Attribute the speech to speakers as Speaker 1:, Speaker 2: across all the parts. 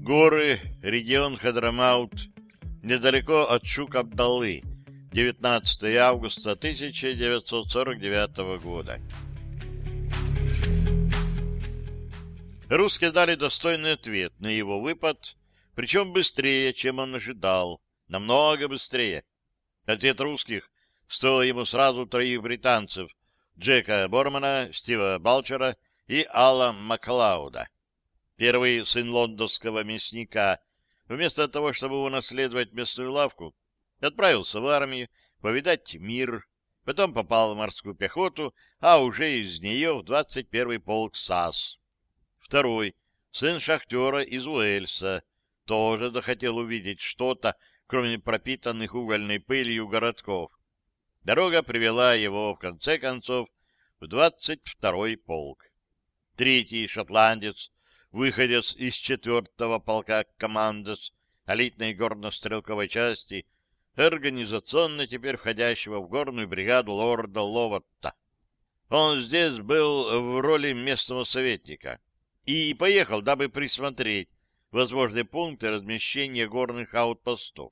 Speaker 1: Горы, регион Хадрамаут, недалеко от Шук-Абдаллы, 19 августа 1949 года. Русские дали достойный ответ на его выпад, причем быстрее, чем он ожидал, намного быстрее. Ответ русских стоил ему сразу 3 британцев: Джека Бормана, Стива Балчера и Алла Маклауда. Первый сын лондонского мясника, вместо того, чтобы унаследовать мясную лавку, отправился в армию повидать мир, потом попал в морскую пехоту, а уже из нее в 21-й полк САС. Второй сын шахтера из Уэльса, тоже захотел увидеть что-то, кроме пропитанных угольной пылью городков. Дорога привела его, в конце концов, в 22-й полк. Третий шотландец, выходец из 4-го полка «Командос», элитной горно-стрелковой части, организационно теперь входящего в горную бригаду лорда Ловатта. Он здесь был в роли местного советника и поехал, дабы присмотреть возможные пункты размещения горных аутпостов.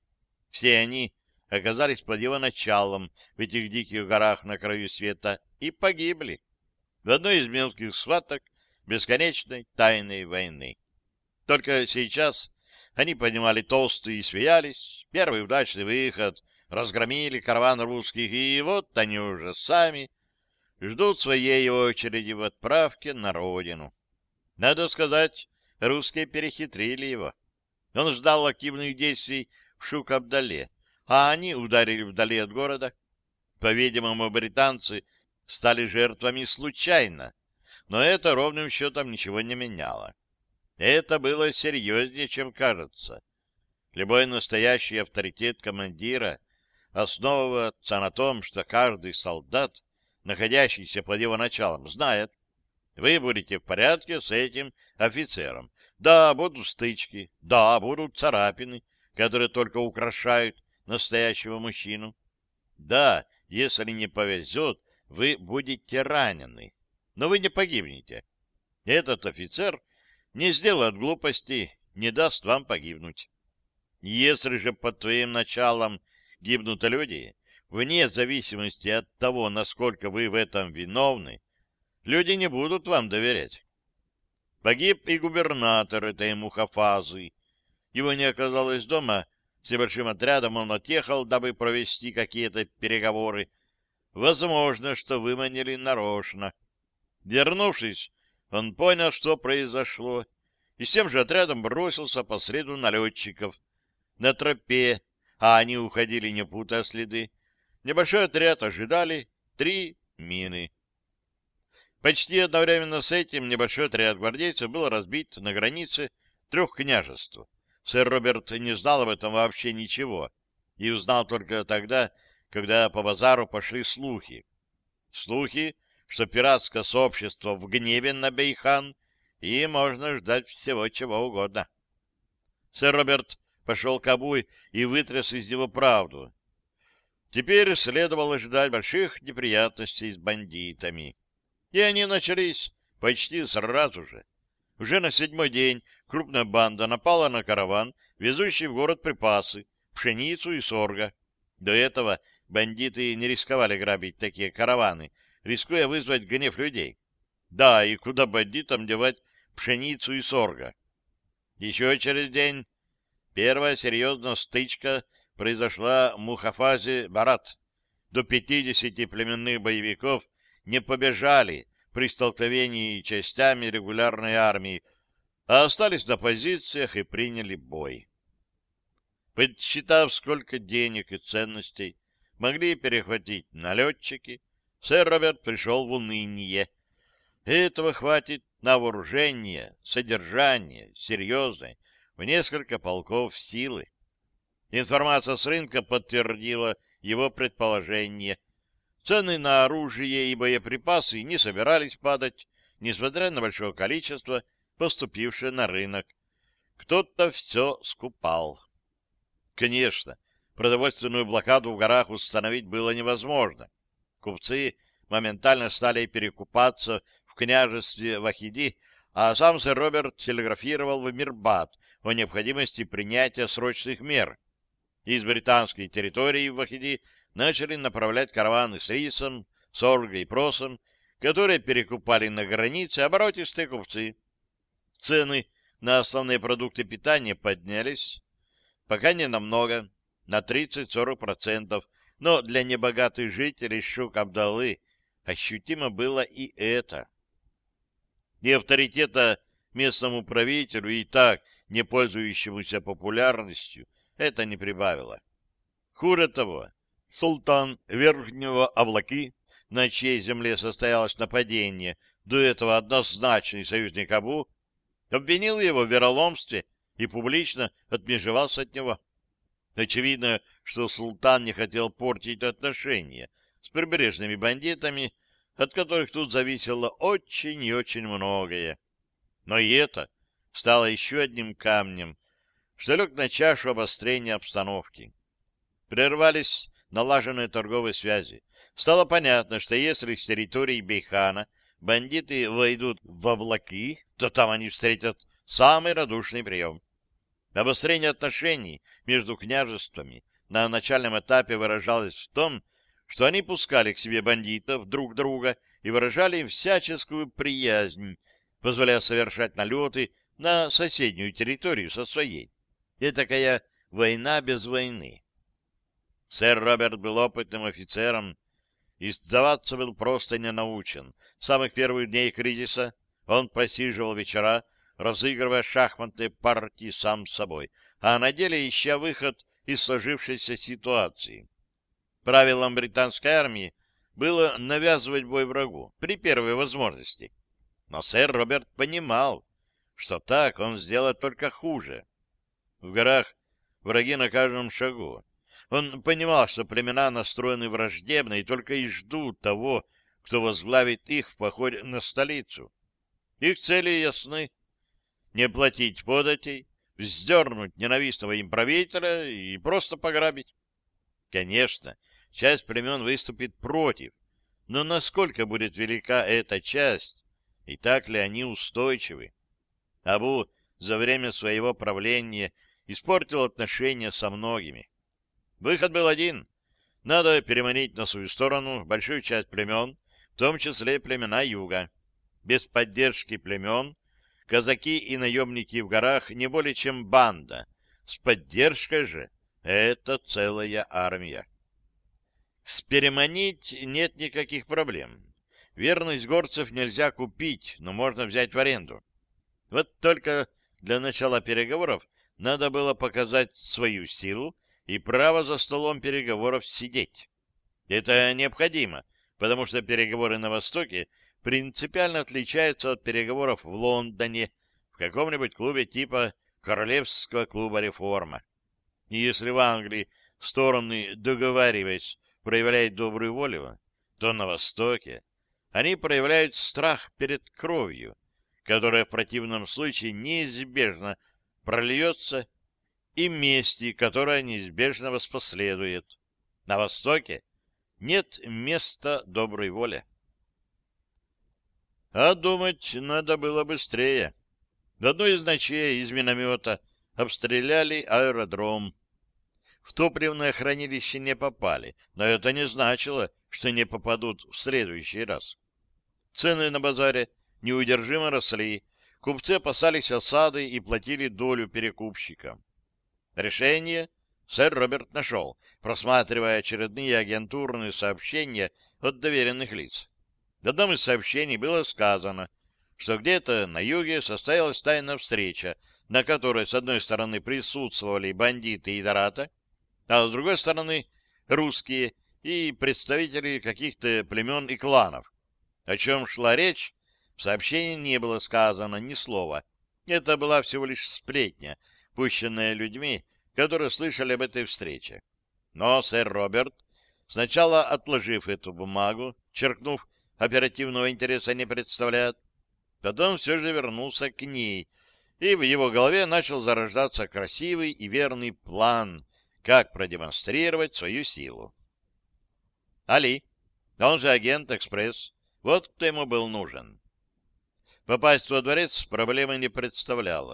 Speaker 1: Все они оказались под его началом в этих диких горах на краю света и погибли в одной из мелких схваток бесконечной тайной войны. Только сейчас они поднимали тосты и смеялись. Первый удачный выход, разгромили караван русских, и вот они уже сами ждут своей очереди в отправке на родину. Надо сказать, русские перехитрили его. Он ждал активных действий в Шук-Абдалле, а они ударили вдали от города. По-видимому, британцы стали жертвами случайно, но это ровным счетом ничего не меняло. Это было серьезнее, чем кажется. Любой настоящий авторитет командира основывается на том, что каждый солдат, находящийся под его началом, знает: вы будете в порядке с этим офицером. Да, будут стычки, да, будут царапины, которые только украшают настоящего мужчину. Да, если не повезет, вы будете ранены, но вы не погибнете. Этот офицер не сделает глупости, не даст вам погибнуть. Если же под твоим началом гибнут люди, вне зависимости от того, насколько вы в этом виновны, люди не будут вам доверять. Погиб и губернатор этой Мухафазы. Его не оказалось дома. С небольшим отрядом он отъехал, дабы провести какие-то переговоры. Возможно, что выманили нарочно. Вернувшись, он понял, что произошло, и с тем же отрядом бросился по следу налетчиков. На тропе, а они уходили, не путая следы, небольшой отряд ожидали 3 мины. Почти одновременно с этим небольшой отряд гвардейцев был разбит на границе 3 княжеств. Сэр Роберт не знал об этом вообще ничего и узнал только тогда, когда по базару пошли слухи. Слухи, что пиратское сообщество в гневе на Бейхан, и можно ждать всего чего угодно. Сэр Роберт пошел к Абу и вытряс из него правду. Теперь следовало ждать больших неприятностей с бандитами. И они начались почти сразу же. Уже на 7-й день крупная банда напала на караван, везущий в город припасы, пшеницу и сорго. До этого бандиты не рисковали грабить такие караваны, рискуя вызвать гнев людей. Да, и куда бандитам девать пшеницу и сорго? Еще через день первая серьезная стычка произошла в Мухафазе-Барат. До 50 племенных боевиков не побежали при столкновении частями регулярной армии, а остались на позициях и приняли бой. Подсчитав, сколько денег и ценностей могли перехватить налетчики, сэр Роберт пришел в уныние. Этого хватит на вооружение, содержание, серьезное, в несколько полков силы. Информация с рынка подтвердила его предположение. Цены на оружие и боеприпасы не собирались падать, несмотря на большое количество, поступившее на рынок. Кто-то все скупал. Конечно, продовольственную блокаду в горах установить было невозможно. Купцы моментально стали перекупаться в княжестве Вахиди, а сам сэр Роберт телеграфировал в Мирбад, о необходимости принятия срочных мер. Из британской территории в Вахиди начали направлять караваны с рисом, соргой и просом, которые перекупали на границе оборотистые купцы. Цены на основные продукты питания поднялись, пока не намного, на 30-40%, но для небогатых жителей Шук-Абдаллы ощутимо было и это. И авторитета местному правителю, и так не пользующемуся популярностью, это не прибавило. Хуже того, султан Верхнего Авлаки, на чьей земле состоялось нападение, до этого однозначный союзник Абу, обвинил его в вероломстве и публично отмежевался от него. Очевидно, что султан не хотел портить отношения с прибрежными бандитами, от которых тут зависело очень и очень многое. Но и это стало еще одним камнем, что лег на чашу обострения обстановки. Прервались налаженные торговые связи. Стало понятно, что если с территории Бейхана бандиты войдут в Авлаки, то там они встретят самый радушный прием. Обострение отношений между княжествами на начальном этапе выражалось в том, что они пускали к себе бандитов друг друга и выражали им всяческую приязнь, позволяя совершать налеты на соседнюю территорию со своей. Это такая война без войны. Сэр Роберт был опытным офицером и сдаваться был просто не научен. С самых первых дней кризиса он просиживал вечера, разыгрывая шахматные партии сам с собой, а на деле ища выход из сложившейся ситуации. Правилом британской армии было навязывать бой врагу при первой возможности. Но сэр Роберт понимал, что так он сделает только хуже. В горах враги на каждом шагу. Он понимал, что племена настроены враждебно и только и ждут того, кто возглавит их в походе на столицу. Их цели ясны: не платить податей, вздернуть ненавистного им правителя и просто пограбить. Конечно, часть племен выступит против, но насколько будет велика эта часть, и так ли они устойчивы? Абу за время своего правления испортил отношения со многими. Выход был один. Надо переманить на свою сторону большую часть племен, в том числе племена юга. Без поддержки племен казаки и наемники в горах не более чем банда. С поддержкой же это целая армия. Переманить нет никаких проблем. Верность горцев нельзя купить, но можно взять в аренду. Вот только для начала переговоров надо было показать свою силу и право за столом переговоров сидеть. Это необходимо, потому что переговоры на Востоке принципиально отличаются от переговоров в Лондоне, в каком-нибудь клубе типа Королевского клуба «Реформа». И если в Англии стороны, договариваясь, проявляют добрую волю, то на Востоке они проявляют страх перед кровью, которая в противном случае неизбежно прольется, и мести, которая неизбежно воспоследует. На Востоке нет места доброй воле. А думать надо было быстрее. В одной из ночей из миномета обстреляли аэродром. В топливное хранилище не попали, но это не значило, что не попадут в следующий раз. Цены на базаре неудержимо росли, купцы опасались осады и платили долю перекупщикам. Решение сэр Роберт нашел, просматривая очередные агентурные сообщения от доверенных лиц. В одном из сообщений было сказано, что где-то на юге состоялась тайная встреча, на которой с одной стороны присутствовали бандиты и Дората, а с другой стороны русские и представители каких-то племен и кланов. О чем шла речь, в сообщении не было сказано ни слова. Это была всего лишь сплетня, пущенная людьми, которые слышали об этой встрече. Но сэр Роберт, сначала отложив эту бумагу, черкнув «оперативного интереса не представляет», потом все же вернулся к ней, и в его голове начал зарождаться красивый и верный план, как продемонстрировать свою силу. Али, он же агент «Экспресс», вот кто ему был нужен. Попасть во дворец проблемы не представляло.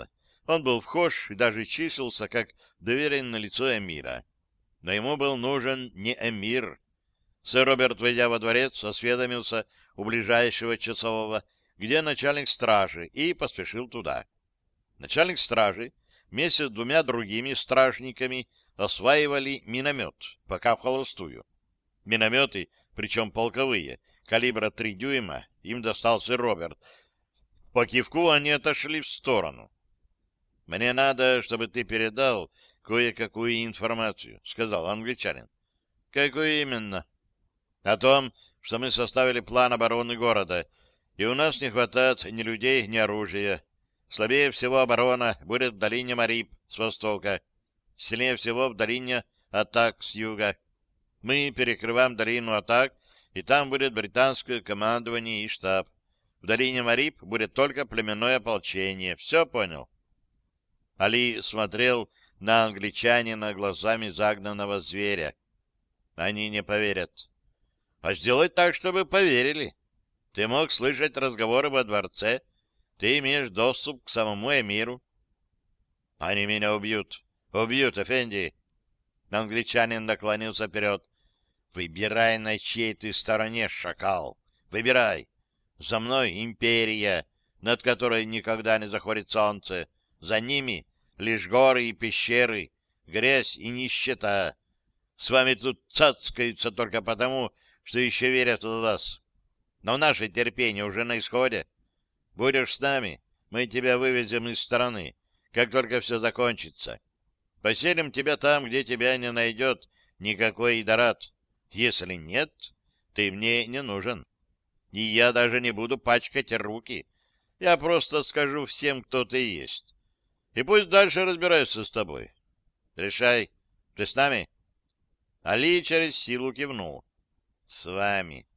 Speaker 1: Он был вхож и даже числился как доверенное лицо эмира. Но ему был нужен не эмир. Сэр Роберт, войдя во дворец, осведомился у ближайшего часового, где начальник стражи, и поспешил туда. Начальник стражи вместе с двумя другими стражниками осваивали миномет, пока в холостую. Минометы, причем полковые, калибра 3 дюйма, им достался Роберт. По кивку они отошли в сторону. — Мне надо, чтобы ты передал кое-какую информацию, — сказал англичанин. — Какую именно? — О том, что мы составили план обороны города, и у нас не хватает ни людей, ни оружия. Слабее всего оборона будет в долине Марип с востока, сильнее всего в долине Атак с юга. Мы перекрываем долину Атак, и там будет британское командование и штаб. В долине Марип будет только племенное ополчение. Все понял? Али смотрел на англичанина глазами загнанного зверя. Они не поверят. А сделать так, чтобы поверили. Ты мог слышать разговоры во дворце. Ты имеешь доступ к самому эмиру. Они меня убьют. Убьют, эфенди. Англичанин наклонился вперед. Выбирай, на чьей ты стороне, шакал. Выбирай. За мной империя, над которой никогда не заходит солнце. За ними лишь горы и пещеры, грязь и нищета. С вами тут цацкаются только потому, что еще верят в вас. Но наше терпение уже на исходе. Будешь с нами, мы тебя вывезем из страны, как только все закончится. Поселим тебя там, где тебя не найдет никакой Идорат. Если нет, ты мне не нужен. И я даже не буду пачкать руки. Я просто скажу всем, кто ты есть. И пусть дальше разбираются с тобой. Решай. Ты с нами? Али через силу кивнул. С вами.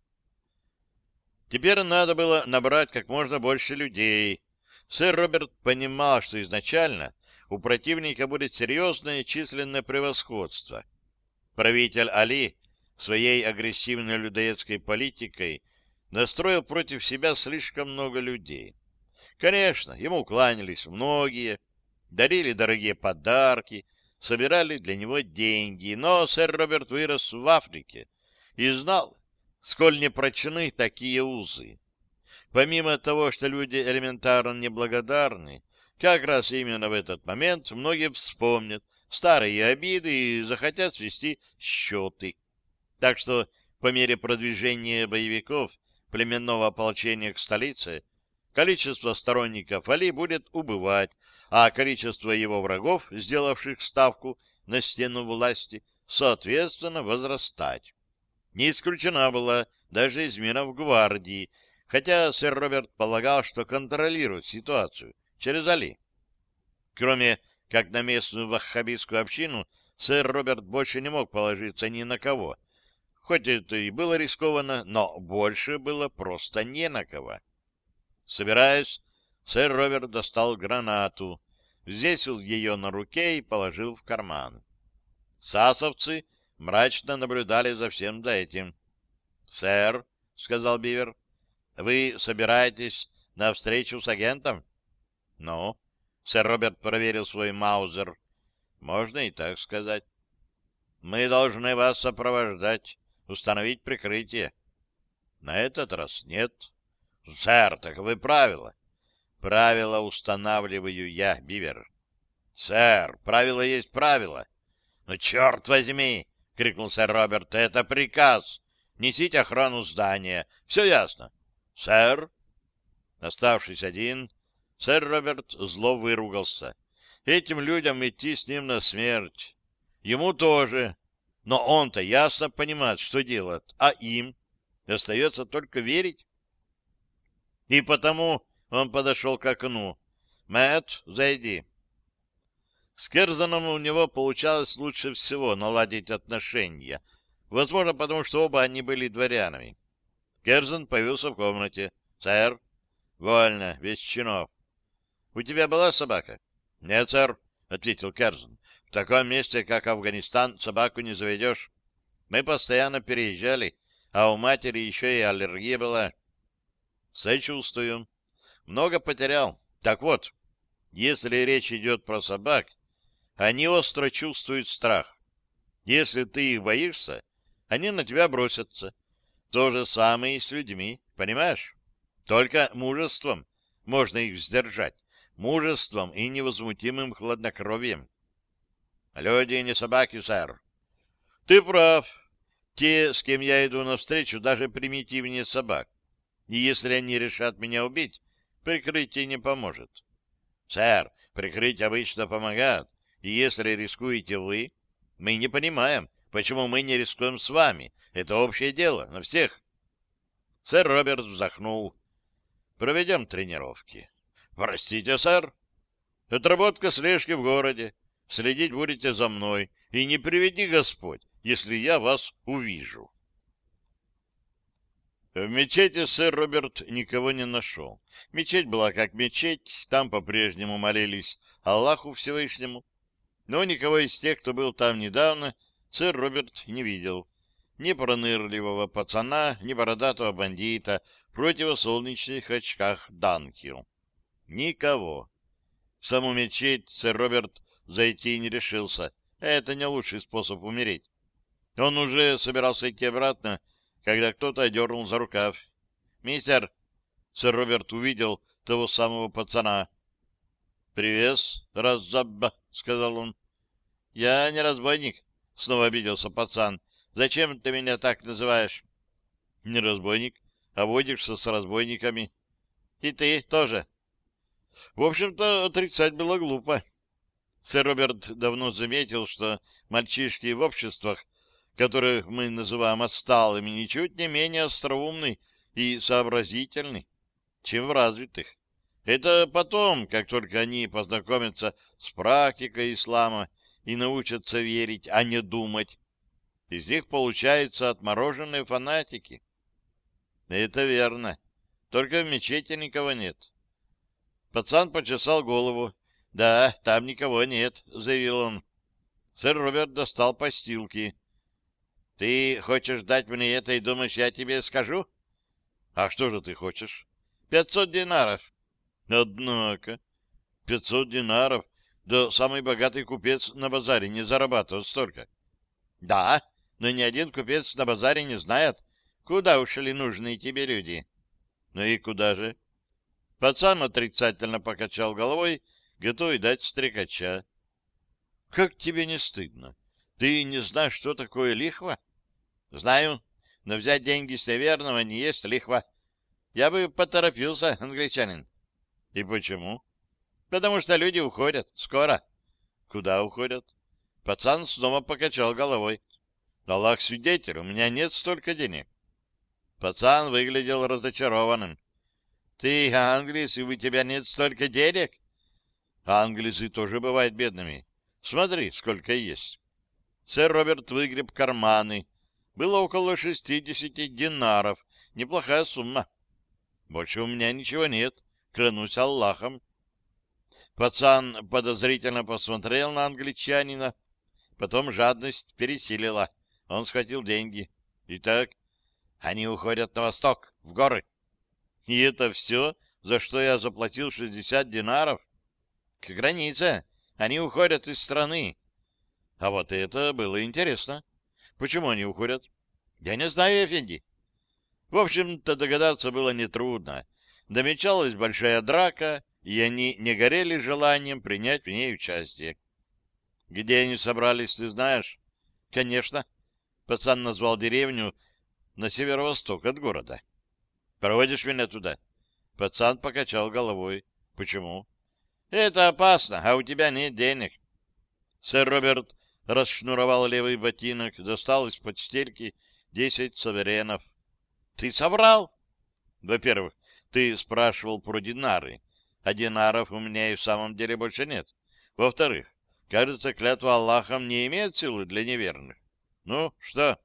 Speaker 1: Теперь надо было набрать как можно больше людей. Сэр Роберт понимал, что изначально у противника будет серьезное численное превосходство. Правитель Али своей агрессивной людоедской политикой настроил против себя слишком много людей. Конечно, ему кланялись многие, дарили дорогие подарки, собирали для него деньги, но сэр Роберт вырос в Африке и знал, сколь непрочны такие узы. Помимо того, что люди элементарно неблагодарны, как раз именно в этот момент многие вспомнят старые обиды и захотят свести счеты. Так что по мере продвижения боевиков племенного ополчения к столице количество сторонников Али будет убывать, а количество его врагов, сделавших ставку на стену власти, соответственно возрастать. Не исключена была даже измена в гвардии, хотя сэр Роберт полагал, что контролирует ситуацию через Али. Кроме как на местную ваххабистскую общину, сэр Роберт больше не мог положиться ни на кого. Хоть это и было рискованно, но больше было просто не на кого. Собираясь, сэр Роберт достал гранату, взвесил ее на руке и положил в карман. Сасовцы мрачно наблюдали за всем этим. — Сэр, — сказал Бивер, — вы собираетесь на встречу с агентом? — Ну, — сэр Роберт проверил свой маузер. — Можно и так сказать. — Мы должны вас сопровождать, установить прикрытие. — На этот раз нет. — Сэр, таковы правила. — Правила устанавливаю я, Бивер. — Сэр, правила есть правила. — Ну, черт возьми! — крикнул сэр Роберт. — Это приказ. Несите охрану здания. Все ясно. — Сэр? Оставшись один, сэр Роберт зло выругался. Этим людям идти с ним на смерть. Ему тоже. Но он-то ясно понимает, что делает. А им остается только верить. И потому он подошел к окну. «Мэтт, зайди». С Керзоном у него получалось лучше всего наладить отношения. Возможно, потому что оба они были дворянами. Керзон появился в комнате. «Сэр?» «Вольно, без чинов». «У тебя была собака?» «Нет, сэр», — ответил Керзон. «В таком месте, как Афганистан, собаку не заведешь. Мы постоянно переезжали, а у матери еще и аллергия была». «Сочувствую. Много потерял. Так вот, Если речь идет про собак, они остро чувствуют страх. Если ты их боишься, они на тебя бросятся. То же самое и с людьми, понимаешь? Только мужеством можно их сдержать. Мужеством и невозмутимым хладнокровием. Люди не собаки, сэр. Ты прав. Те, с кем я иду навстречу, даже примитивнее собак. И если они решат меня убить, прикрытие не поможет. Сэр, прикрытие обычно помогает. И если рискуете вы, мы не понимаем, почему мы не рискуем с вами. Это общее дело, на всех. Сэр Роберт вздохнул. Проведем тренировки. Простите, сэр. Отработка слежки в городе. Следить будете за мной. И не приведи Господь, если я вас увижу. В мечети сэр Роберт никого не нашел. Мечеть была как мечеть, там по-прежнему молились Аллаху Всевышнему. Но никого из тех, кто был там недавно, сэр Роберт не видел. Ни пронырливого пацана, ни бородатого бандита в противосолнечных очках Данкил. Никого. В саму мечеть сэр Роберт зайти не решился. Это не лучший способ умереть. Он уже собирался идти обратно, когда кто-то одернул за рукав. «Мистер!» Сэр Роберт увидел того самого пацана. «Привет, Раззабба», — сказал он. «Я не разбойник», — снова обиделся пацан. «Зачем ты меня так называешь?» «Не разбойник, а водишься с разбойниками». «И ты тоже». В общем-то, отрицать было глупо. Сэр Роберт давно заметил, что мальчишки в обществах, которых мы называем отсталыми, ничуть не менее остроумны и сообразительны, чем в развитых. Это потом, как только они познакомятся с практикой ислама и научатся верить, а не думать, из них получаются отмороженные фанатики. Это верно. Только в мечети никого нет. Пацан почесал голову. «Да, там никого нет», — заявил он. Сэр Роберт достал постилки. «Ты хочешь дать мне это и думаешь, я тебе скажу?» «А что же ты хочешь?» 500 динаров». «Однако, 500 динаров, да самый богатый купец на базаре не зарабатывает столько». «Да, но ни один купец на базаре не знает, куда ушли нужные тебе люди». «Ну и куда же?» Пацан отрицательно покачал головой, готовый дать стрекача. — Как тебе не стыдно? Ты не знаешь, что такое лихва? — Знаю, но взять деньги с неверного не есть лихва. Я бы поторопился, англичанин. — И почему? — Потому что люди уходят. Скоро. — Куда уходят? Пацан снова покачал головой. — Аллах свидетель, у меня нет столько денег. Пацан выглядел разочарованным. Ты англис, и у тебя нет столько денег? Англисы тоже бывают бедными. Смотри, сколько есть. Сэр Роберт выгреб карманы. Было около 60 динаров. Неплохая сумма. Больше у меня ничего нет, клянусь Аллахом. Пацан подозрительно посмотрел на англичанина. Потом жадность пересилила. Он схватил деньги. Итак, они уходят на восток, в горы. И это все, за что я заплатил 60 динаров? К границе. Они уходят из страны. А вот это было интересно. Почему они уходят? Я не знаю, Эфенди. В общем-то, догадаться было нетрудно. Намечалась большая драка, и они не горели желанием принять в ней участие. Где они собрались, ты знаешь? Конечно. Пацан назвал деревню на северо-восток от города. Проводишь меня туда? Пацан покачал головой. Почему? Это опасно, а у тебя нет денег. Сэр Роберт расшнуровал левый ботинок, достал из-под стельки 10 суверенов. Ты соврал? Во-первых, ты спрашивал про динары, а динаров у меня и в самом деле больше нет. Во-вторых, кажется, клятва Аллахом не имеет силы для неверных. Ну, что?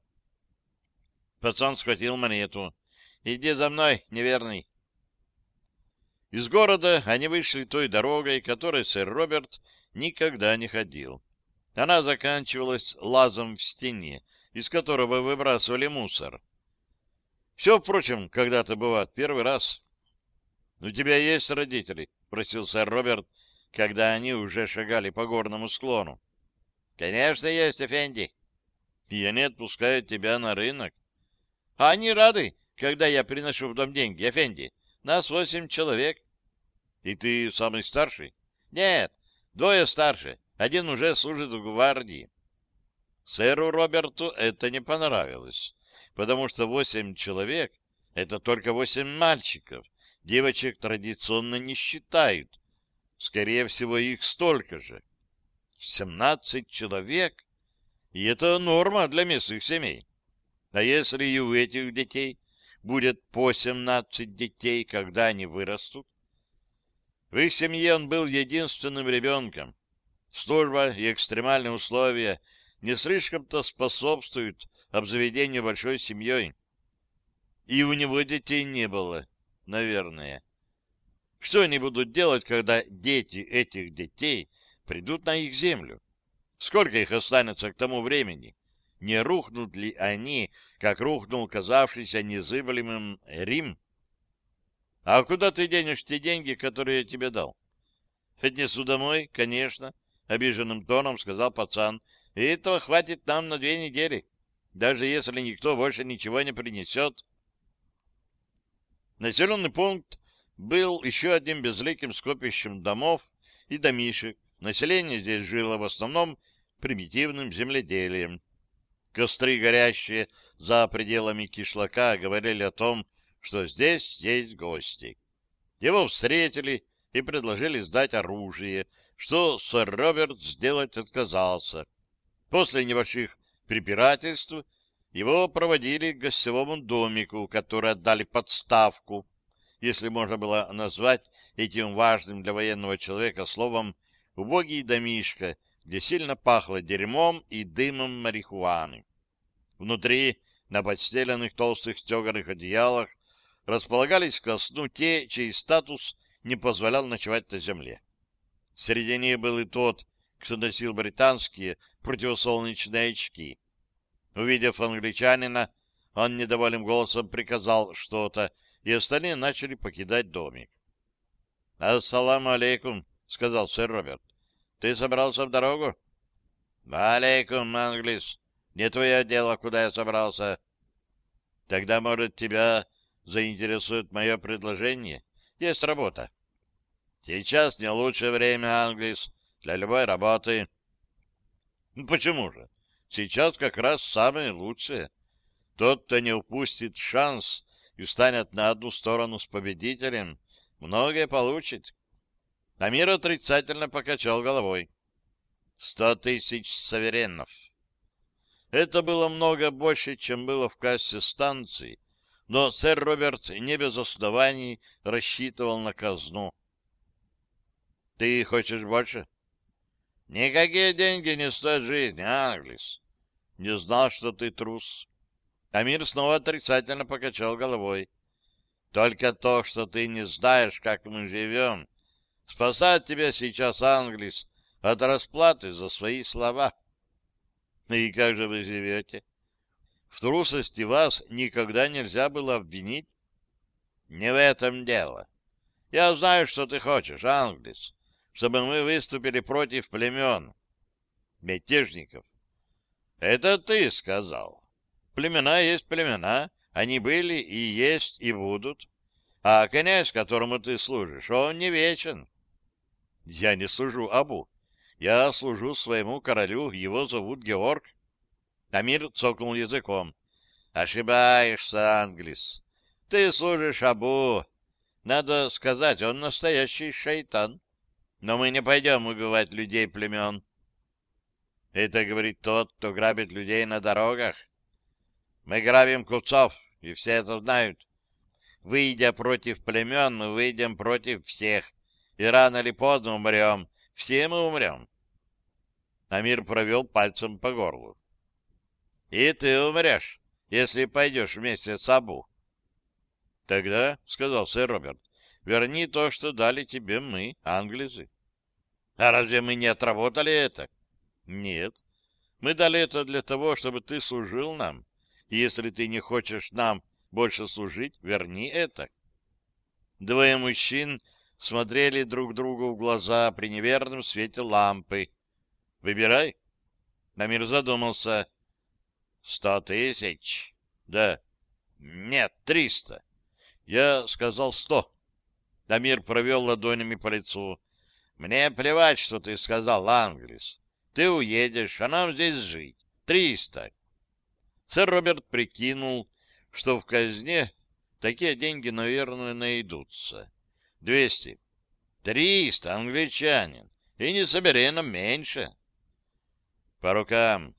Speaker 1: Пацан схватил монету. Иди за мной, неверный. Из города они вышли той дорогой, которой сэр Роберт никогда не ходил. Она заканчивалась лазом в стене, из которого выбрасывали мусор. Все, впрочем, когда-то бывает первый раз. — У тебя есть родители? — спросил сэр Роберт, когда они уже шагали по горному склону. — Конечно, есть, эфенди. — И они отпускают тебя на рынок. — А они рады, когда я приношу в дом деньги, эфенди. Нас 8 человек. — И ты самый старший? — Нет, 2 старше. Один уже служит в гвардии. Сэру Роберту это не понравилось, потому что 8 человек — это только 8 мальчиков. Девочек традиционно не считают. Скорее всего, их столько же. 17 человек? И это норма для местных семей. А если и у этих детей будет по 17 детей, когда они вырастут? В их семье он был единственным ребенком. Служба и экстремальные условия не слишком-то способствуют обзаведению большой семьей. И у него детей не было, наверное. Что они будут делать, когда дети этих детей придут на их землю? Сколько их останется к тому времени? Не рухнут ли они, как рухнул казавшийся незыблемым Рим? — А куда ты денешь те деньги, которые я тебе дал? — Отнесу домой, конечно, — обиженным тоном сказал пацан. — И этого хватит нам на 2 недели, даже если никто больше ничего не принесет. Населенный пункт был еще одним безликим скопищем домов и домишек. Население здесь жило в основном примитивным земледелием. Костры, горящие за пределами кишлака, говорили о том, что здесь есть гости. Его встретили и предложили сдать оружие, что сэр Роберт сделать отказался. После небольших препирательств его проводили к гостевому домику, который отдали под ставку, если можно было назвать этим важным для военного человека словом «убогий домишко», где сильно пахло дерьмом и дымом марихуаны. Внутри, на подстеленных толстых стеганых одеялах, располагались ко сну те, чей статус не позволял ночевать на земле. Среди них был и тот, кто носил британские противосолнечные очки. Увидев англичанина, он недовольным голосом приказал что-то, и остальные начали покидать домик. — Ассаламу алейкум, — сказал сэр Роберт. — Ты собрался в дорогу? — Алейкум, Англис. Не твое дело, куда я собрался. — Тогда, может, тебя заинтересует мое предложение? Есть работа. — Сейчас не лучшее время, Англис, для любой работы. — Почему же? Сейчас как раз самое лучшее. Тот, кто не упустит шанс и встанет на одну сторону с победителем, многое получит. Амир отрицательно покачал головой. 100 000 саверенов. Это было много больше, чем было в кассе станции, но сэр Роберт не без оснований рассчитывал на казну. — Ты хочешь больше? — Никакие деньги не стоят жизни, Англис. — Не знал, что ты трус. Амир снова отрицательно покачал головой. — Только то, что ты не знаешь, как мы живем, спасает тебя сейчас, Англис, от расплаты за свои слова. — И как же вы живете? В трусости вас никогда нельзя было обвинить. — Не в этом дело. Я знаю, что ты хочешь, Англис, чтобы мы выступили против племен. Мятежников. Это ты сказал. Племена есть племена, они были и есть и будут. А князь, которому ты служишь, он не вечен. Я не служу Абу. Я служу своему королю, его зовут Георг. Амир цокнул языком. Ошибаешься, Англис. Ты служишь Абу. Надо сказать, он настоящий шайтан. Но мы не пойдем убивать людей племен. Это говорит тот, кто грабит людей на дорогах. Мы грабим купцов, и все это знают. Выйдя против племен, мы выйдем против всех. И рано или поздно умрем. Все мы умрем. Амир провел пальцем по горлу. И ты умрешь, если пойдешь вместе с Абу. Тогда, — сказал сэр Роберт, — верни то, что дали тебе мы, англизы. А разве мы не отработали это? Нет. Мы дали это для того, чтобы ты служил нам. И если ты не хочешь нам больше служить, верни это. Двое мужчин смотрели друг другу в глаза при неверном свете лампы. «Выбирай». Амир задумался. 100 000? Да. Нет, 300. Я сказал 100. Амир провел ладонями по лицу. Мне плевать, что ты сказал, Англис. Ты уедешь, а нам здесь жить. 300. Сэр Роберт прикинул, что в казне такие деньги, наверное, найдутся. 200. 300, англичанин. И не собери нам меньше. По рукам.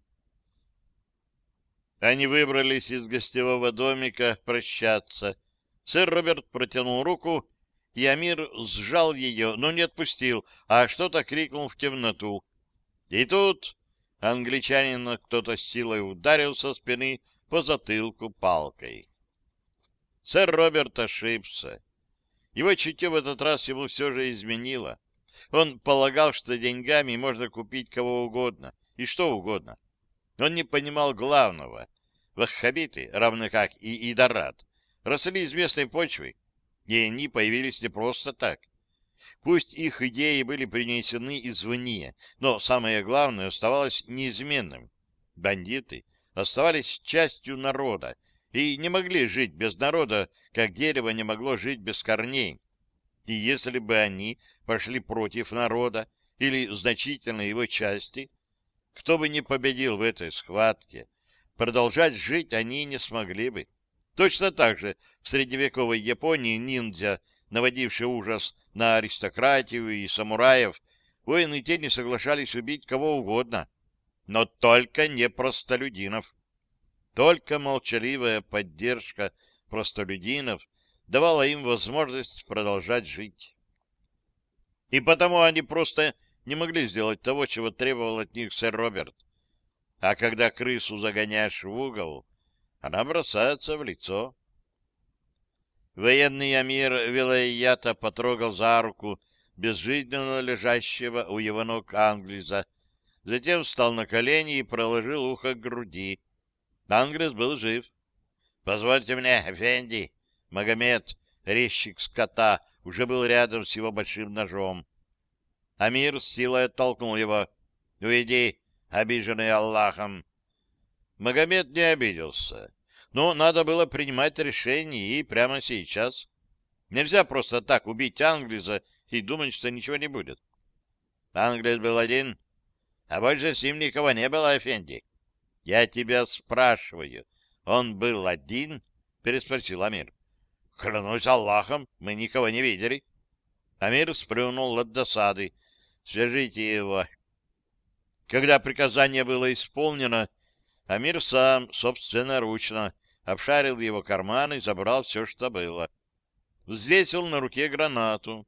Speaker 1: Они выбрались из гостевого домика прощаться. Сэр Роберт протянул руку, и Амир сжал ее, но не отпустил, а что-то крикнул в темноту. И тут англичанина кто-то с силой ударил со спины по затылку палкой. Сэр Роберт ошибся. Его чутье в этот раз ему все же изменило. Он полагал, что деньгами можно купить кого угодно и что угодно. Он не понимал главного. Ваххабиты, равно как и Идарат, росли из местной почвы, и они появились не просто так. Пусть их идеи были принесены извне, но самое главное оставалось неизменным. Бандиты оставались частью народа и не могли жить без народа, как дерево не могло жить без корней. И если бы они пошли против народа или значительной его части, кто бы ни победил в этой схватке, продолжать жить они не смогли бы. Точно так же в средневековой Японии ниндзя, наводившие ужас на аристократию и самураев, воины те не соглашались убить кого угодно, но только не простолюдинов. Только молчаливая поддержка простолюдинов давала им возможность продолжать жить. И потому они просто не могли сделать того, чего требовал от них сэр Роберт. А когда крысу загоняешь в угол, она бросается в лицо. Военный Амир Вилайята потрогал за руку безжизненно лежащего у его ног Англиза, затем встал на колени и проложил ухо к груди. Англис был жив. — Позвольте мне, эфенди. Магомед, резчик скота, уже был рядом с его большим ножом. Амир с силой оттолкнул его. — Уйди, обиженный Аллахом. Магомед не обиделся. Но надо было принимать решение, и прямо сейчас. Нельзя просто так убить Англиза и думать, что ничего не будет. Англис был один, а больше с ним никого не было, эфенди. Я тебя спрашиваю, он был один? Переспросил Амир. Клянусь Аллахом, мы никого не видели. Амир сплюнул от досады. Свяжите его. Когда приказание было исполнено, Амир сам, собственноручно, обшарил его карманы и забрал все, что было. Взвесил на руке гранату.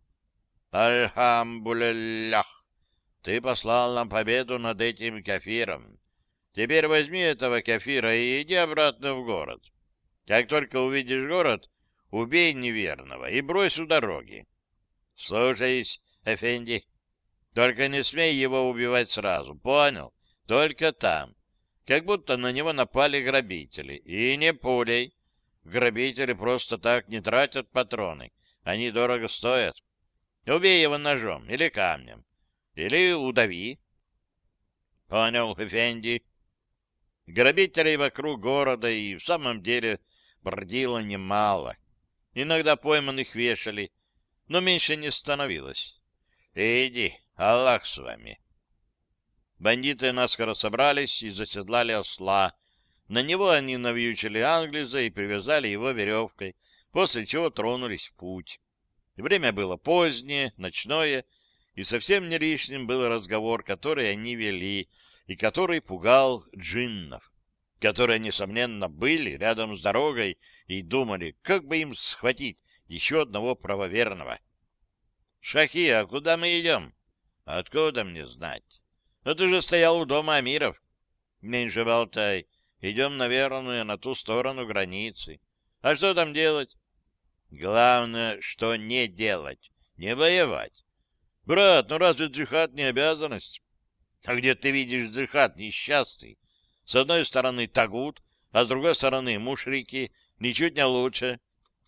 Speaker 1: «Альхамдулиллях! Ты послал нам победу над этим кафиром. Теперь возьми этого кафира и иди обратно в город. Как только увидишь город, убей неверного и брось у дороги. Слушаюсь, эфенди. Только не смей его убивать сразу, понял? Только там. Как будто на него напали грабители. И не пулей. Грабители просто так не тратят патроны. Они дорого стоят. Убей его ножом или камнем. Или удави. Понял, эфенди. Грабителей вокруг города и в самом деле бродило немало. Иногда пойманных вешали, но меньше не становилось. Иди, Аллах с вами. Бандиты наскоро собрались и заседлали осла. На него они навьючили Англиза и привязали его веревкой, после чего тронулись в путь. Время было позднее, ночное, и совсем не лишним был разговор, который они вели, и который пугал джиннов, которые, несомненно, были рядом с дорогой и думали, как бы им схватить еще одного правоверного. — Шахи, а куда мы идем? — Откуда мне знать? Но ты же стоял у дома Амиров. Меньше болтай. Идем, наверное, на ту сторону границы. А что там делать? Главное, что не делать. Не воевать. Брат, ну разве джихад не обязанность? А где ты видишь джихад несчастный? С одной стороны тагут, а с другой стороны мушрики. Ничуть не лучше.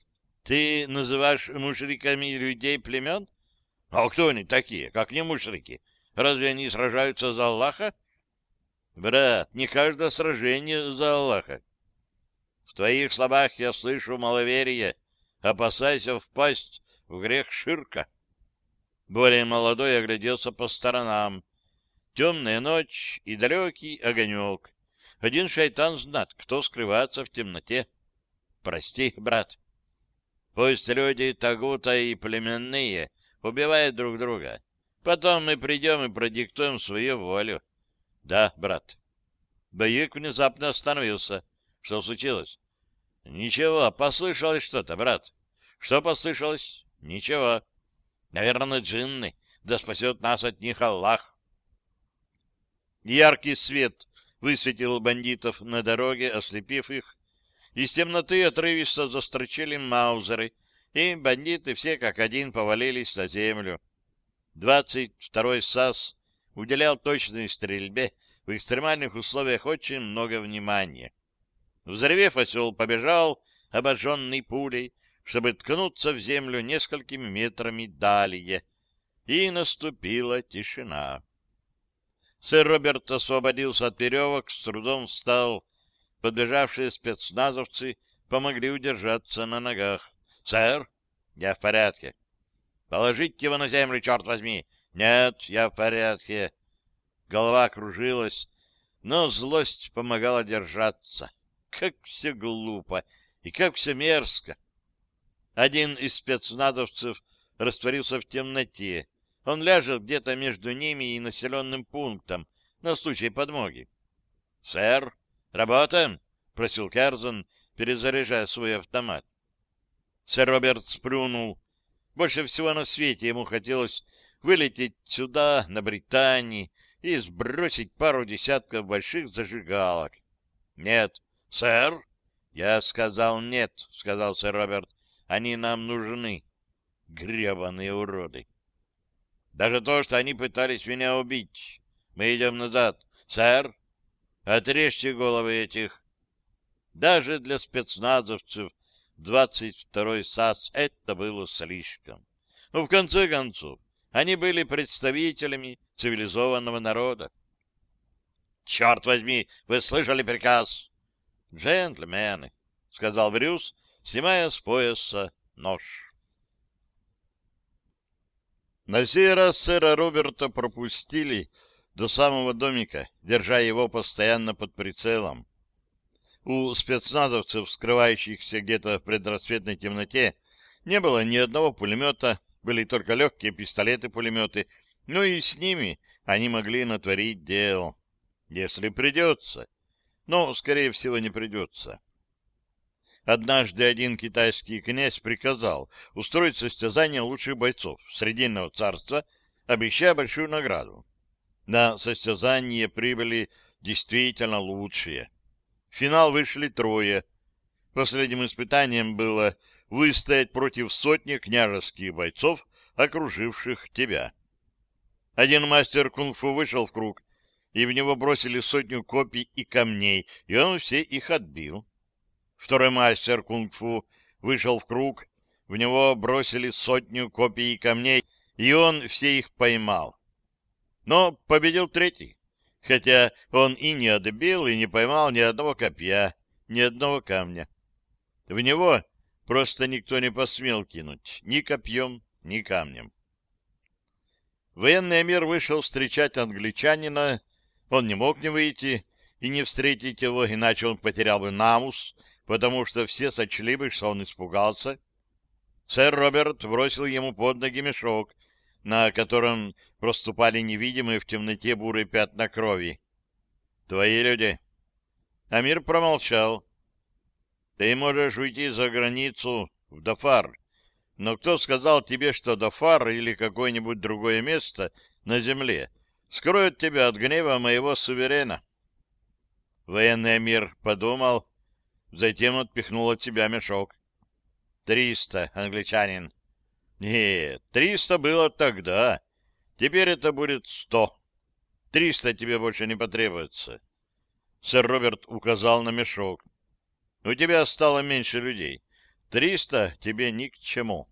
Speaker 1: Ты называешь мушриками людей племен? А кто они такие, как не мушрики? Разве они сражаются за Аллаха? Брат, не каждое сражение за Аллаха. В твоих словах я слышу маловерие. Опасайся впасть в грех ширка. Более молодой огляделся по сторонам. Темная ночь и далекий огонек. Один шайтан знает, кто скрывается в темноте. Прости, брат. Пусть люди тагута и племенные убивают друг друга. Потом мы придем и продиктуем свою волю. Да, брат. Боек внезапно остановился. Что случилось? Ничего, послышалось что-то, брат. Что послышалось? Ничего. Наверное, джинны. Да спасет нас от них Аллах. Яркий свет высветил бандитов на дороге, ослепив их. Из темноты отрывисто застрочили маузеры, и бандиты все как один повалились на землю. 22-й САС уделял точной стрельбе в экстремальных условиях очень много внимания. Взревев, осел побежал, обожженный пулей, чтобы ткнуться в землю несколькими метрами далее, и наступила тишина. Сэр Роберт освободился от веревок, с трудом встал. Подбежавшие спецназовцы помогли удержаться на ногах. — Сэр, я в порядке. — Положите его на землю, черт возьми. — Нет, я в порядке. Голова кружилась, но злость помогала держаться. Как все глупо и как все мерзко. Один из спецназовцев растворился в темноте. Он ляжет где-то между ними и населенным пунктом на случай подмоги. — Сэр, работаем? — просил Керзон, перезаряжая свой автомат. Сэр Роберт сплюнул. Больше всего на свете ему хотелось вылететь сюда, на Британии, и сбросить пару десятков больших зажигалок. — Нет. — Сэр? — Я сказал нет, — сказал сэр Роберт. — Они нам нужны. Гребаные уроды. Даже то, что они пытались меня убить. Мы идем назад. — Сэр? — Отрежьте головы этих. Даже для спецназовцев 22-й САС это было слишком. Но в конце концов, они были представителями цивилизованного народа. — Черт возьми, вы слышали приказ? — Джентльмены, — сказал Брюс, снимая с пояса нож. На сей раз сэра Роберта пропустили до самого домика, держа его постоянно под прицелом. У спецназовцев, скрывающихся где-то в предрассветной темноте, не было ни одного пулемета, были только легкие пистолеты-пулеметы, но и с ними они могли натворить дел, если придется. Но, скорее всего, не придется. Однажды один китайский князь приказал устроить состязание лучших бойцов Срединного царства, обещая большую награду. На состязание прибыли действительно лучшие. В финал вышли трое. Последним испытанием было выстоять против сотни княжеских бойцов, окруживших тебя. Один мастер кунг-фу вышел в круг, и в него бросили 100 копий и камней, и он все их отбил. Второй мастер кунг-фу вышел в круг, в него бросили 100 копий и камней, и он все их поймал. Но победил третий, хотя он и не отбил, и не поймал ни одного копья, ни одного камня. В него просто никто не посмел кинуть ни копьем, ни камнем. Военный эмир вышел встречать англичанина. Он не мог не выйти и не встретить его, иначе он потерял бы намус, потому что все сочли бы, что он испугался. Сэр Роберт бросил ему под ноги мешок, на котором проступали невидимые в темноте бурые пятна крови. — Твои люди. Амир промолчал. — Ты можешь уйти за границу в Дафар. Но кто сказал тебе, что Дафар или какое-нибудь другое место на земле скроет тебя от гнева моего суверена? Военный эмир подумал, затем отпихнул от себя мешок. 300, англичанин. Нет, 300 было тогда. Теперь это будет 100. 300 тебе больше не потребуется. Сэр Роберт указал на мешок. У тебя стало меньше людей. 300 тебе ни к чему.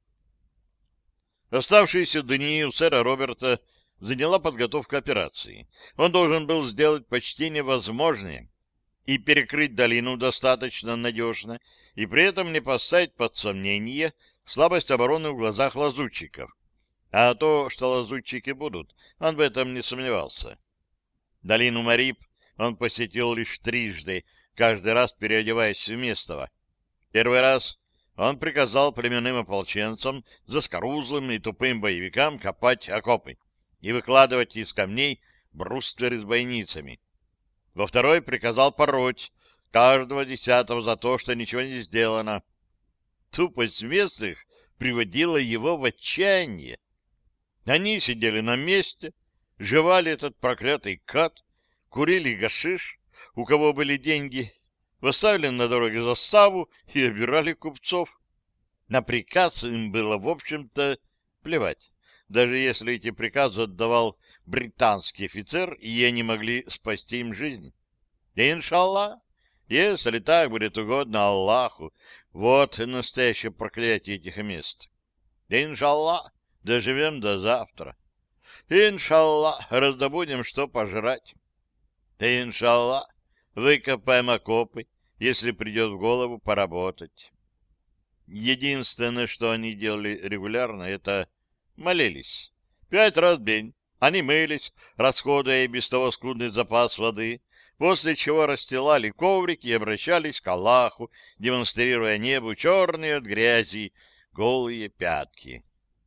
Speaker 1: Оставшиеся дни у сэра Роберта заняла подготовка операции. Он должен был сделать почти невозможное и перекрыть долину достаточно надежно, и при этом не поставить под сомнение слабость обороны в глазах лазутчиков. А то, что лазутчики будут, он в этом не сомневался. Долину Марип он посетил лишь трижды, каждый раз переодеваясь в Местово. Первый раз он приказал племенным ополченцам, заскорузлым и тупым боевикам копать окопы и выкладывать из камней брустверы с бойницами. Во второй приказал пороть каждого десятого за то, что ничего не сделано. Тупость местных приводила его в отчаяние. Они сидели на месте, жевали этот проклятый кат, курили гашиш, у кого были деньги, поставили на дороге заставу и обирали купцов. На приказ им было, в общем-то, плевать, даже если эти приказы отдавал британский офицер, и они могли спасти им жизнь. Иншаллах, если так будет угодно Аллаху, вот настоящее проклятие этих мест. Иншаллах, доживем до завтра. Иншаллах, раздобудем что пожрать. Иншаллах, выкопаем окопы, если придет в голову поработать. Единственное, что они делали регулярно, это молились. 5 раз в день они мылись, расходуя и без того скудный запас воды, после чего расстилали коврики и обращались к Аллаху, демонстрируя небу черные от грязи голые пятки.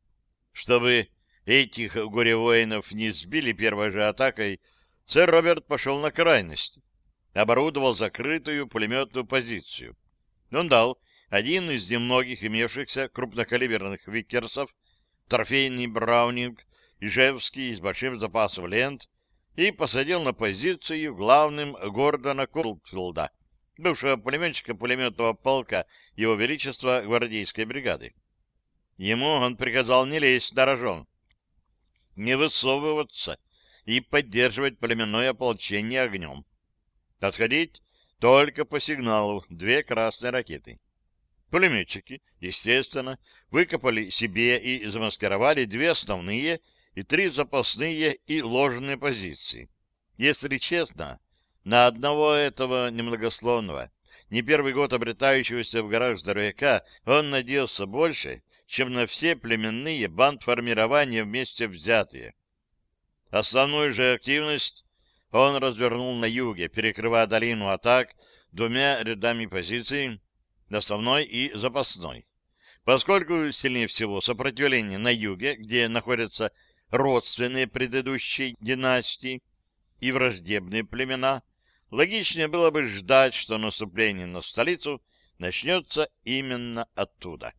Speaker 1: Чтобы этих горе-воинов не сбили первой же атакой, сэр Роберт пошел на крайность. Оборудовал закрытую пулеметную позицию. Он дал один из немногих имевшихся крупнокалиберных виккерсов, трофейный браунинг, ижевский с большим запасом лент, и посадил на позицию главным Гордона Колфилда, бывшего пулеметчика пулеметного полка Его Величества гвардейской бригады. Ему он приказал не лезть на рожон, не высовываться и поддерживать племенное ополчение огнем. Отходить только по сигналу 2 красные ракеты. Пулеметчики, естественно, выкопали себе и замаскировали 2 основные и 3 запасные и ложные позиции. Если честно, на одного этого немногословного, не первый год обретающегося в горах здоровяка, он надеялся больше, чем на все племенные бандформирования вместе взятые. Основную же активность он развернул на юге, перекрывая долину атак 2 рядами позиций, основной и запасной. Поскольку сильнее всего сопротивление на юге, где находятся родственные предыдущей династии и враждебные племена, логичнее было бы ждать, что наступление на столицу начнется именно оттуда.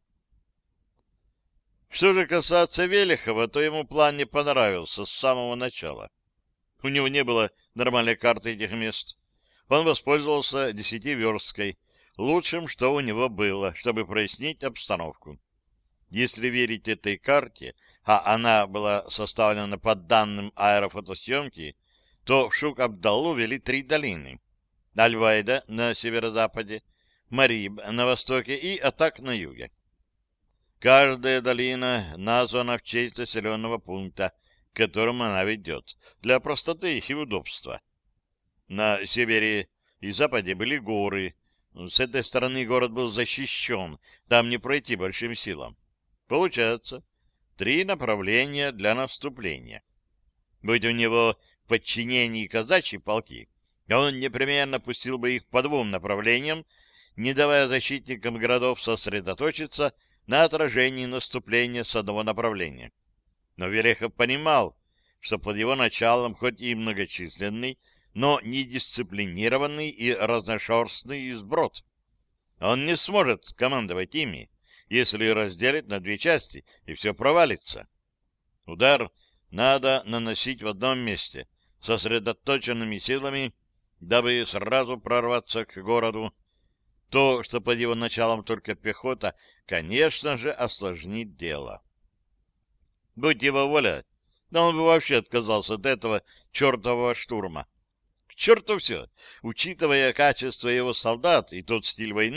Speaker 1: Что же касается Велихова, то ему план не понравился с самого начала. У него не было нормальной карты этих мест. Он воспользовался 10-версткой, лучшим, что у него было, чтобы прояснить обстановку. Если верить этой карте, а она была составлена по данным аэрофотосъемки, то в Шук-Абдаллу вели 3 долины. Аль-Вайда на северо-западе, Мариб на востоке и Атак на юге. Каждая долина названа в честь населенного пункта, к которому она ведет, для простоты и удобства. На севере и западе были горы. С этой стороны город был защищен, там не пройти большим силам. Получается, 3 направления для наступления. Будь у него в подчинении казачьи полки, он непременно пустил бы их по 2 направлениям, не давая защитникам городов сосредоточиться на отражении наступления с одного направления. Но Велихов понимал, что под его началом хоть и многочисленный, но недисциплинированный и разношерстный сброд. Он не сможет командовать ими, если разделит на 2 части, и все провалится. Удар надо наносить в одном месте, сосредоточенными силами, дабы сразу прорваться к городу. То, что под его началом только пехота, конечно же, осложнит дело. Будь его воля, да он бы вообще отказался от этого чертового штурма. К черту все! Учитывая качество его солдат и тот стиль войны,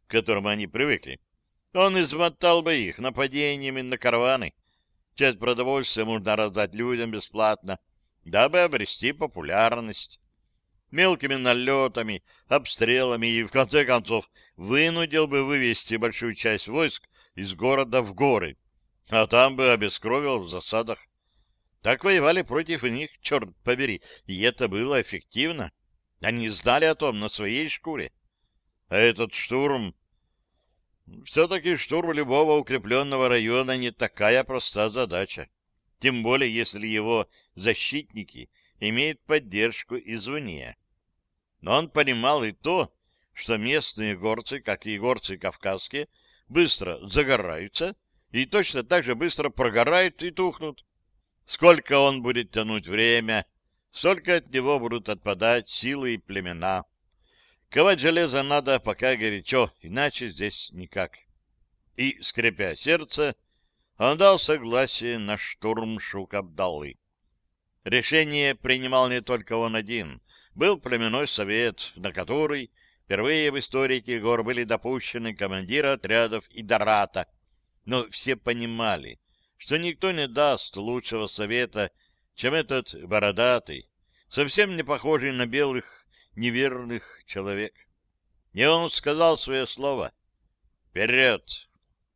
Speaker 1: к которому они привыкли, он измотал бы их нападениями на караваны. Часть продовольствия можно раздать людям бесплатно, дабы обрести популярность. Мелкими налетами, обстрелами и, в конце концов, вынудил бы вывести большую часть войск из города в горы, а там бы обескровил в засадах. Так воевали против них, черт побери, и это было эффективно. Они знали о том на своей шкуре. А этот штурм... Все-таки штурм любого укрепленного района не такая простая задача. Тем более, если его защитники имеют поддержку извне. Но он понимал и то, что местные горцы, как и горцы кавказские, быстро загораются и точно так же быстро прогорают и тухнут. Сколько он будет тянуть время, столько от него будут отпадать силы и племена. Ковать железо надо, пока горячо, иначе здесь никак. И, скрипя сердце, он дал согласие на штурм Шук-Абдаллы. Решение принимал не только он один. Был племенной совет, на который впервые в истории этих гор были допущены командиры отрядов Идарата. Но все понимали, что никто не даст лучшего совета, чем этот бородатый, совсем не похожий на белых неверных человек. И он сказал свое слово. «Вперед!»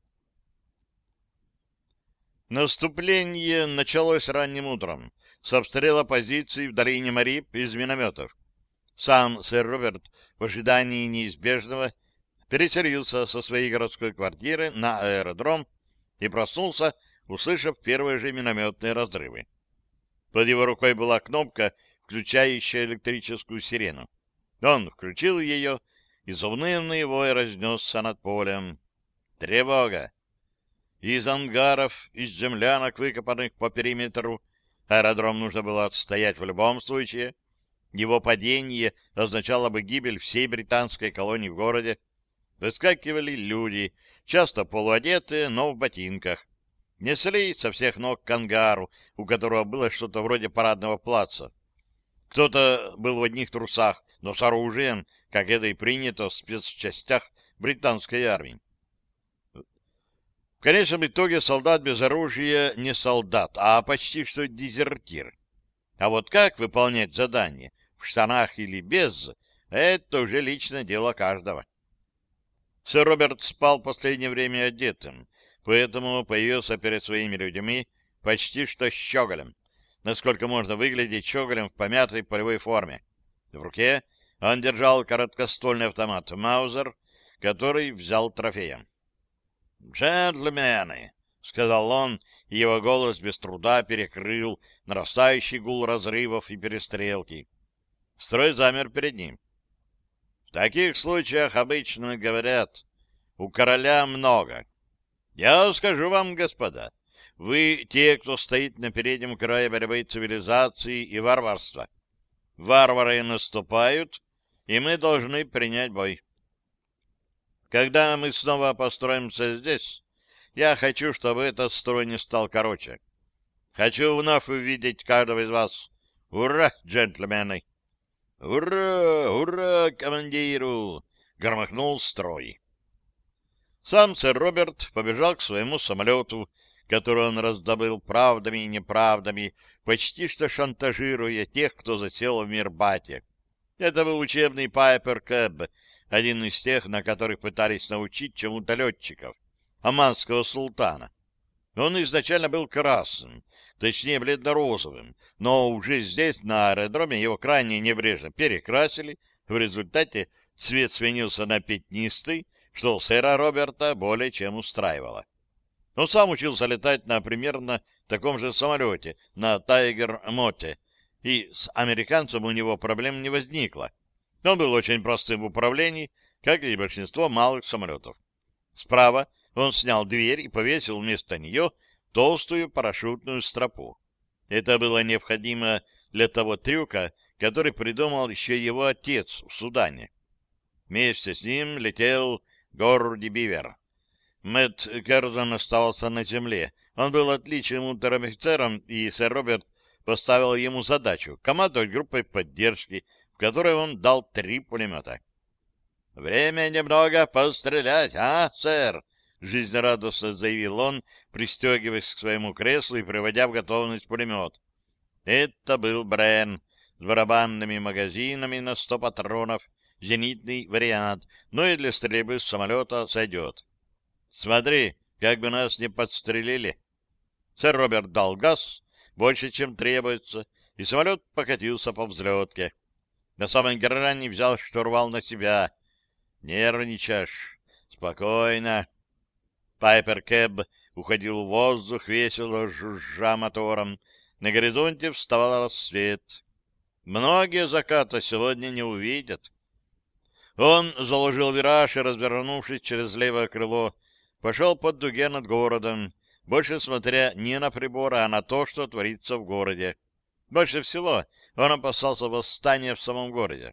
Speaker 1: Наступление началось ранним утром с обстрела позиций в долине Мариб из минометов. Сам сэр Роберт в ожидании неизбежного переселился со своей городской квартиры на аэродром и проснулся, услышав первые же минометные разрывы. Под его рукой была кнопка, включающая электрическую сирену. Он включил ее, и заунывный вой разнесся над полем. Тревога! Из ангаров, из землянок, выкопанных по периметру, аэродром нужно было отстоять в любом случае. Его падение означало бы гибель всей британской колонии в городе. Выскакивали люди, часто полуодетые, но в ботинках. Несли со всех ног к ангару, у которого было что-то вроде парадного плаца. Кто-то был в одних трусах, но с оружием, как это и принято в спецчастях британской армии. В конечном итоге солдат без оружия не солдат, а почти что дезертир. А вот как выполнять задание, в штанах или без, это уже личное дело каждого. Сэр Роберт спал в последнее время одетым, поэтому появился перед своими людьми почти что щеголем, насколько можно выглядеть щеголем в помятой полевой форме. В руке он держал короткоствольный автомат «Маузер», который взял трофеем. «Джентльмены!» — сказал он, и его голос без труда перекрыл нарастающий гул разрывов и перестрелки. Строй замер перед ним. В таких случаях обычно говорят, у короля много. Я скажу вам, господа, вы те, кто стоит на переднем крае борьбы цивилизации и варварства. Варвары наступают, и мы должны принять бой. Когда мы снова построимся здесь, я хочу, чтобы этот строй не стал короче. Хочу вновь увидеть каждого из вас. Ура, джентльмены! Ура! Ура, командиру! Громыхнул строй. Сам сэр Роберт побежал к своему самолету, который он раздобыл правдами и неправдами, почти что шантажируя тех, кто засел в Мирбате. Это был учебный Пайпер Кэб, один из тех, на которых пытались научить чему-то летчиков, оманского султана. Он изначально был красным, точнее бледно-розовым, но уже здесь, на аэродроме, его крайне небрежно перекрасили, в результате цвет сменился на пятнистый, что сэра Роберта более чем устраивало. Он сам учился летать на примерно таком же самолете, на Тайгер-Моте, и с американцем у него проблем не возникло. Он был очень простым в управлении, как и большинство малых самолетов. Справа он снял дверь и повесил вместо нее толстую парашютную стропу. Это было необходимо для того трюка, который придумал еще его отец в Судане. Вместе с ним летел Горди Бивер. Мэтт Керзон оставался на земле. Он был отличным унтер-офицером, и сэр Роберт поставил ему задачу командовать группой поддержки, в которой он дал 3 пулемета. Время немного пострелять, а, сэр? Жизнерадостно заявил он, пристегиваясь к своему креслу и приводя в готовность пулемет. Это был Брен с барабанными магазинами на 100 патронов, зенитный вариант, но и для стрельбы с самолета сойдет. Смотри, как бы нас не подстрелили. Сэр Роберт дал газ, больше, чем требуется, и самолет покатился по взлетке. На самой грани взял штурвал на себя. Нервничаешь. Спокойно. Пайпер Кэб уходил в воздух, весело жужжа мотором. На горизонте вставал рассвет. Многие заката сегодня не увидят. Он заложил вираж и, развернувшись через левое крыло, пошел под дуге над городом, больше смотря не на приборы, а на то, что творится в городе. Больше всего он опасался восстания в самом городе.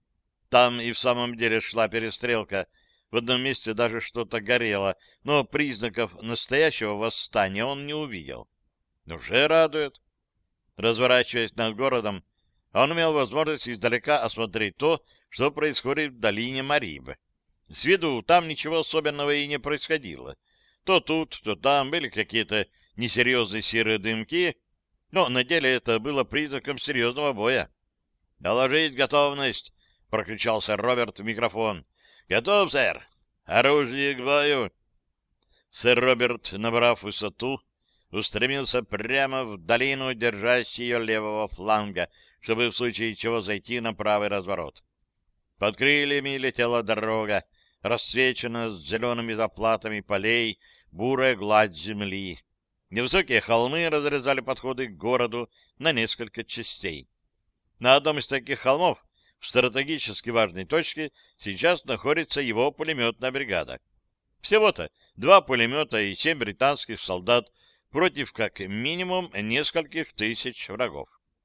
Speaker 1: Там и в самом деле шла перестрелка. В одном месте даже что-то горело, но признаков настоящего восстания он не увидел. Уже радует. Разворачиваясь над городом, он имел возможность издалека осмотреть то, что происходит в долине Марибы. С виду там ничего особенного и не происходило. То тут, то там были какие-то несерьезные серые дымки, но на деле это было признаком серьезного боя. «Доложить готовность!» — прокричал сэр Роберт в микрофон. «Готов, сэр! Оружие к бою!» Сэр Роберт, набрав высоту, устремился прямо в долину, держащей ее левого фланга, чтобы в случае чего зайти на правый разворот. Под крыльями летела дорога, рассвечена с зелеными заплатами полей, бурая гладь земли. Невысокие холмы разрезали подходы к городу на несколько частей. На одном из таких холмов, в стратегически важной точке, сейчас находится его пулеметная бригада. Всего-то 2 пулемета и 7 британских солдат против как минимум нескольких тысяч врагов.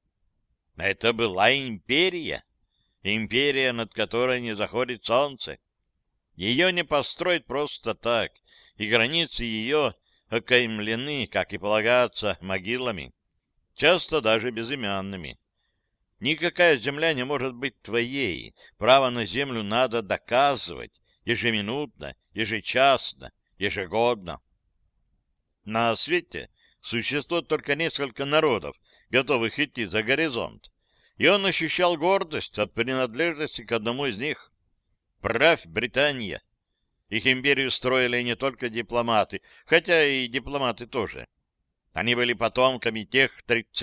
Speaker 1: Это была империя. Империя, над которой не заходит солнце. Ее не построить просто так, и границы ее окаймлены, как и полагается, могилами, часто даже безымянными. Никакая земля не может быть твоей. Право на землю надо доказывать ежеминутно, ежечасно, ежегодно. На свете существует только несколько народов, готовых идти за горизонт, и он ощущал гордость от принадлежности к одному из них. Правь Британия! Их империю строили не только дипломаты, хотя и дипломаты тоже. Они были потомками тех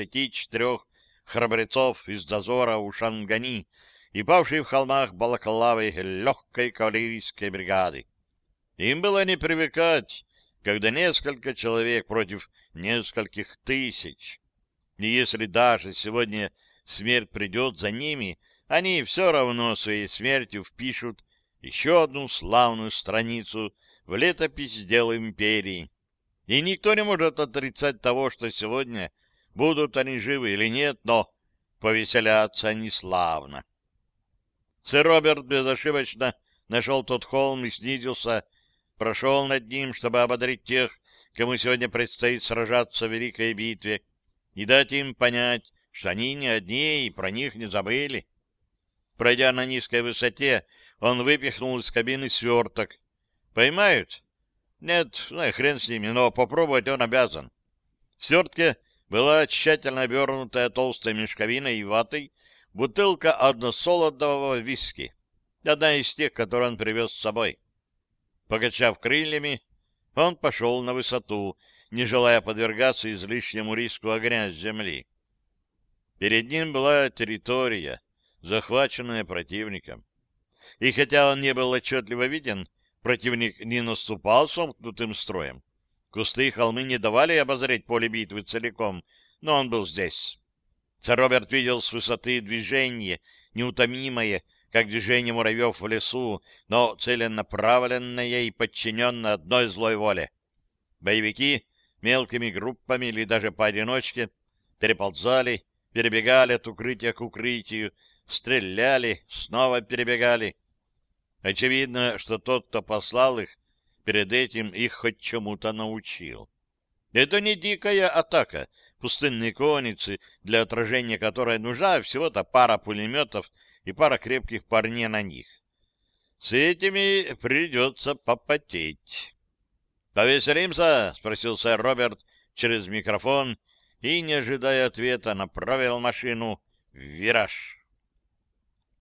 Speaker 1: 34 храбрецов из дозора у Шангани и павшей в холмах Балаклавы легкой кавалерийской бригады. Им было не привыкать, когда несколько человек против нескольких тысяч. И если даже сегодня смерть придет за ними, они все равно своей смертью впишут еще одну славную страницу в летопись дел империи. И никто не может отрицать того, что сегодня, будут они живы или нет, но повеселятся они славно. Сэр Роберт безошибочно нашел тот холм и снизился, прошел над ним, чтобы ободрить тех, кому сегодня предстоит сражаться в великой битве, и дать им понять, что они не одни и про них не забыли. Пройдя на низкой высоте, он выпихнул из кабины сверток. Поймают? Нет, ну и хрен с ними, но попробовать он обязан. В свертке была тщательно обернутая толстой мешковиной и ватой бутылка односолодового виски, одна из тех, которые он привез с собой. Покачав крыльями, он пошел на высоту, не желая подвергаться излишнему риску огня с земли. Перед ним была территория, захваченная противником. И хотя он не был отчетливо виден, противник не наступал сомкнутым строем. Кусты и холмы не давали обозреть поле битвы целиком, но он был здесь. Сэр Роберт видел с высоты движение, неутомимое, как движение муравьев в лесу, но целенаправленное и подчиненное одной злой воле. Боевики мелкими группами или даже поодиночке переползали, перебегали от укрытия к укрытию, стреляли, снова перебегали. Очевидно, что тот, кто послал их, перед этим их хоть чему-то научил. Это не дикая атака пустынной конницы, для отражения которой нужна всего-то пара пулеметов и пара крепких парней на них. С этими придется попотеть. «Повеселимся?» — спросил сэр Роберт через микрофон и, не ожидая ответа, направил машину в вираж.